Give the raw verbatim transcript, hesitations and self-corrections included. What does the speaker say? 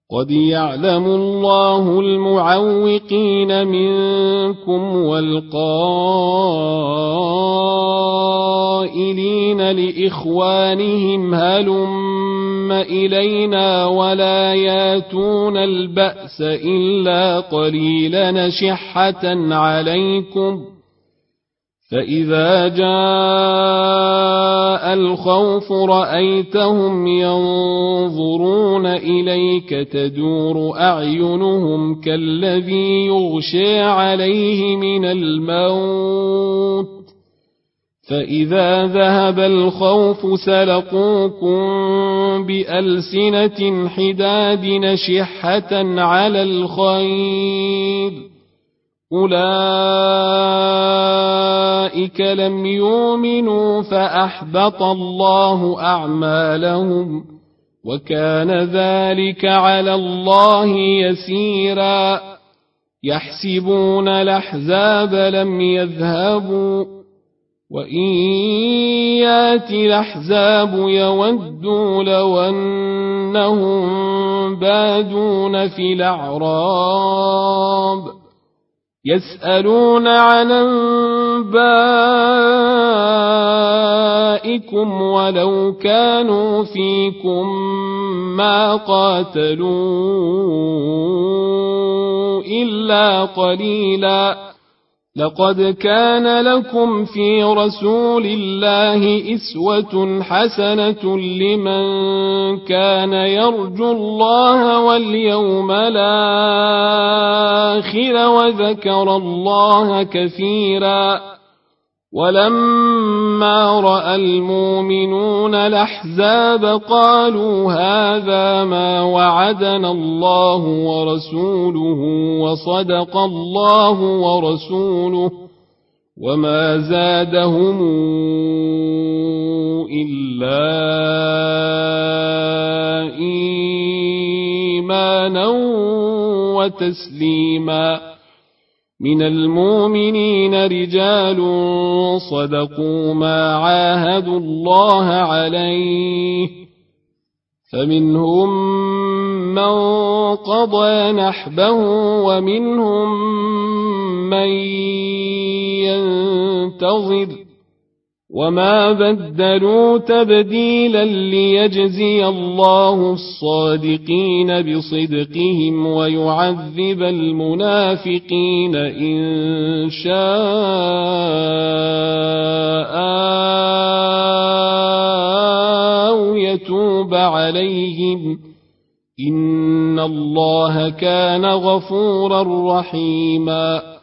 قد يعلم الله المعوقين منكم والقائلين لإخوانهم هلم إلينا ولا ياتون البأس إلا قليلا نشحة عليكم فإذا جاء الخوف رأيتهم ينظرون إليك تدور أعينهم كالذي يغشى عليه من الموت فإذا ذهب الخوف سلقوكم بألسنة حداد نشحة على الخير أولئك لم يؤمنوا فأحبط الله أعمالهم وكان ذلك على الله يسيرا يحسبون الأحزاب لم يذهبوا وإن يأتي الأحزاب يودوا لو أنهم بادون في الأعراب يسألون عن أنبائكم ولو كانوا فيكم ما قاتلوا إلا قليلا لقد كان لكم في رسول الله أسوة حسنة لمن كان يرجو الله واليوم الآخر وذكر الله كثيرا ولما رأى المؤمنون الأحزاب قالوا هذا ما وعدنا الله ورسوله وصدق الله ورسوله وما زادهم إلا إيمانا وتسليما من المؤمنين رجال صدقوا ما عاهدوا الله عليه فمنهم من قضى نحبه ومنهم من ينتظر وما بدلوا تبديلا ليجزي الله الصادقين بصدقهم ويعذب المنافقين إن شاء أو يتوب عليهم إن الله كان غفورا رحيما